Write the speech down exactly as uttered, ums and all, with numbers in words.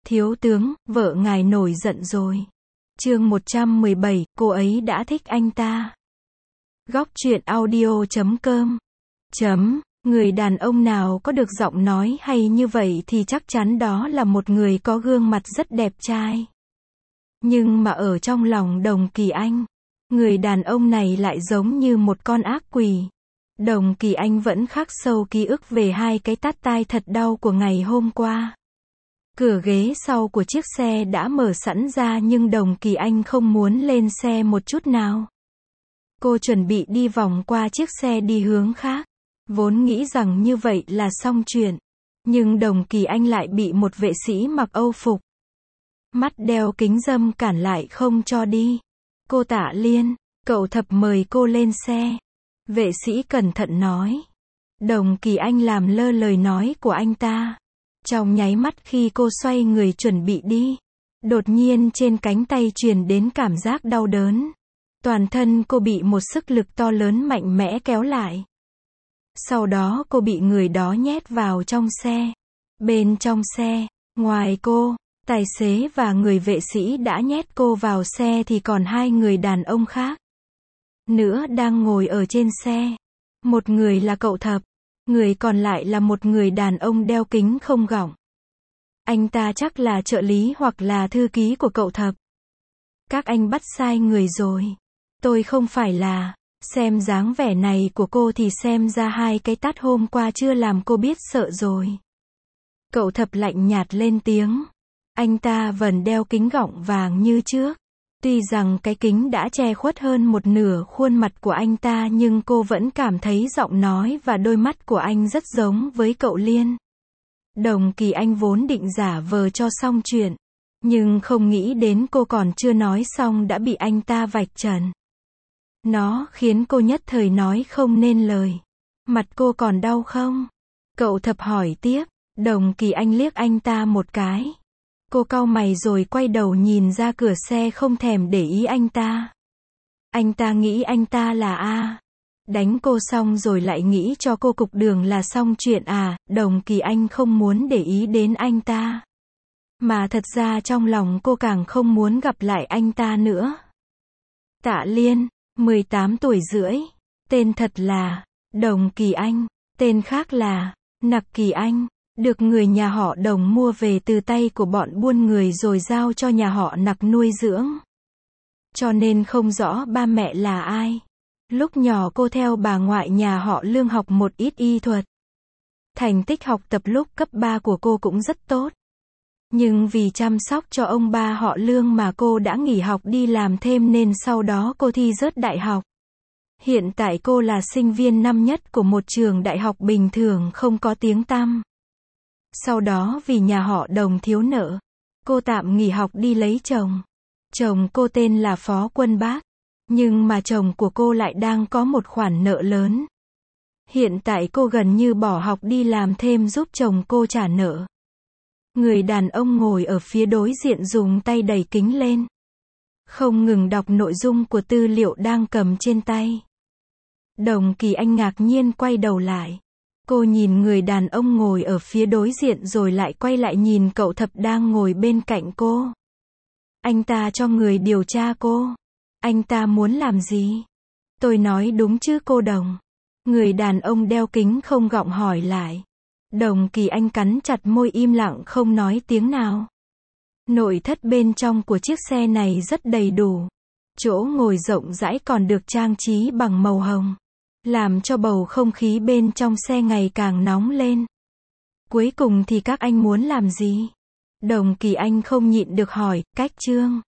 Thiếu tướng, vợ ngài nổi giận rồi. Chương một trăm mười bảy, cô ấy đã thích anh ta. Góc truyện audio chấm com. Chấm, người đàn ông nào có được giọng nói hay như vậy thì chắc chắn đó là một người có gương mặt rất đẹp trai. Nhưng mà ở trong lòng Đồng Kỳ Anh, người đàn ông này lại giống như một con ác quỷ. Đồng Kỳ Anh vẫn khắc sâu ký ức về hai cái tát tai thật đau của ngày hôm qua. Cửa ghế sau của chiếc xe đã mở sẵn ra nhưng Đồng Kỳ Anh không muốn lên xe một chút nào. Cô chuẩn bị đi vòng qua chiếc xe đi hướng khác. Vốn nghĩ rằng như vậy là xong chuyện. Nhưng Đồng Kỳ Anh lại bị một vệ sĩ mặc Âu phục, mắt đeo kính râm cản lại không cho đi. Cô Tạ Liên, cậu Thập mời cô lên xe. Vệ sĩ cẩn thận nói. Đồng Kỳ Anh làm lơ lời nói của anh ta. Trong nháy mắt khi cô xoay người chuẩn bị đi, đột nhiên trên cánh tay truyền đến cảm giác đau đớn. Toàn thân cô bị một sức lực to lớn mạnh mẽ kéo lại. Sau đó cô bị người đó nhét vào trong xe. Bên trong xe, ngoài cô, tài xế và người vệ sĩ đã nhét cô vào xe thì còn hai người đàn ông khác nữa đang ngồi ở trên xe. Một người là cậu Thập, người còn lại là một người đàn ông đeo kính không gọng. Anh ta chắc là trợ lý hoặc là thư ký của cậu Thập. Các anh bắt sai người rồi. Tôi không phải là... Xem dáng vẻ này của cô thì xem ra hai cái tát hôm qua chưa làm cô biết sợ rồi. Cậu Thập lạnh nhạt lên tiếng. Anh ta vẫn đeo kính gọng vàng như trước. Tuy rằng cái kính đã che khuất hơn một nửa khuôn mặt của anh ta nhưng cô vẫn cảm thấy giọng nói và đôi mắt của anh rất giống với cậu Liên. Đồng Kỳ Anh vốn định giả vờ cho xong chuyện, nhưng không nghĩ đến cô còn chưa nói xong đã bị anh ta vạch trần. Nó khiến cô nhất thời nói không nên lời. Mặt cô còn đau không? Cậu Thập hỏi tiếp. Đồng Kỳ Anh liếc anh ta một cái. Cô cau mày rồi quay đầu nhìn ra cửa xe không thèm để ý anh ta. Anh ta nghĩ anh ta là A. Đánh cô xong rồi lại nghĩ cho cô cục đường là xong chuyện à. Đồng Kỳ Anh không muốn để ý đến anh ta. Mà thật ra trong lòng cô càng không muốn gặp lại anh ta nữa. Tạ Liên, mười tám tuổi rưỡi. Tên thật là Đồng Kỳ Anh. Tên khác là Nặc Kỳ Anh. Được người nhà họ Đồng mua về từ tay của bọn buôn người rồi giao cho nhà họ Nặc nuôi dưỡng. Cho nên không rõ ba mẹ là ai. Lúc nhỏ cô theo bà ngoại nhà họ Lương học một ít y thuật. Thành tích học tập lúc cấp ba của cô cũng rất tốt. Nhưng vì chăm sóc cho ông ba họ Lương mà cô đã nghỉ học đi làm thêm nên sau đó cô thi rớt đại học. Hiện tại cô là sinh viên năm nhất của một trường đại học bình thường không có tiếng tăm. Sau đó vì nhà họ Đồng thiếu nợ, cô tạm nghỉ học đi lấy chồng. Chồng cô tên là Phó Quân Bác, nhưng mà chồng của cô lại đang có một khoản nợ lớn. Hiện tại cô gần như bỏ học đi làm thêm giúp chồng cô trả nợ. Người đàn ông ngồi ở phía đối diện dùng tay đẩy kính lên, không ngừng đọc nội dung của tư liệu đang cầm trên tay. Đồng Kỳ Anh ngạc nhiên quay đầu lại. Cô nhìn người đàn ông ngồi ở phía đối diện rồi lại quay lại nhìn cậu Thập đang ngồi bên cạnh cô. Anh ta cho người điều tra cô. Anh ta muốn làm gì? Tôi nói đúng chứ cô Đồng? Người đàn ông đeo kính không gọng hỏi lại. Đồng Kỳ Anh cắn chặt môi im lặng không nói tiếng nào. Nội thất bên trong của chiếc xe này rất đầy đủ. Chỗ ngồi rộng rãi còn được trang trí bằng màu hồng, làm cho bầu không khí bên trong xe ngày càng nóng lên. Cuối cùng thì các anh muốn làm gì? Đồng Kỳ Anh không nhịn được hỏi. Cách Trương.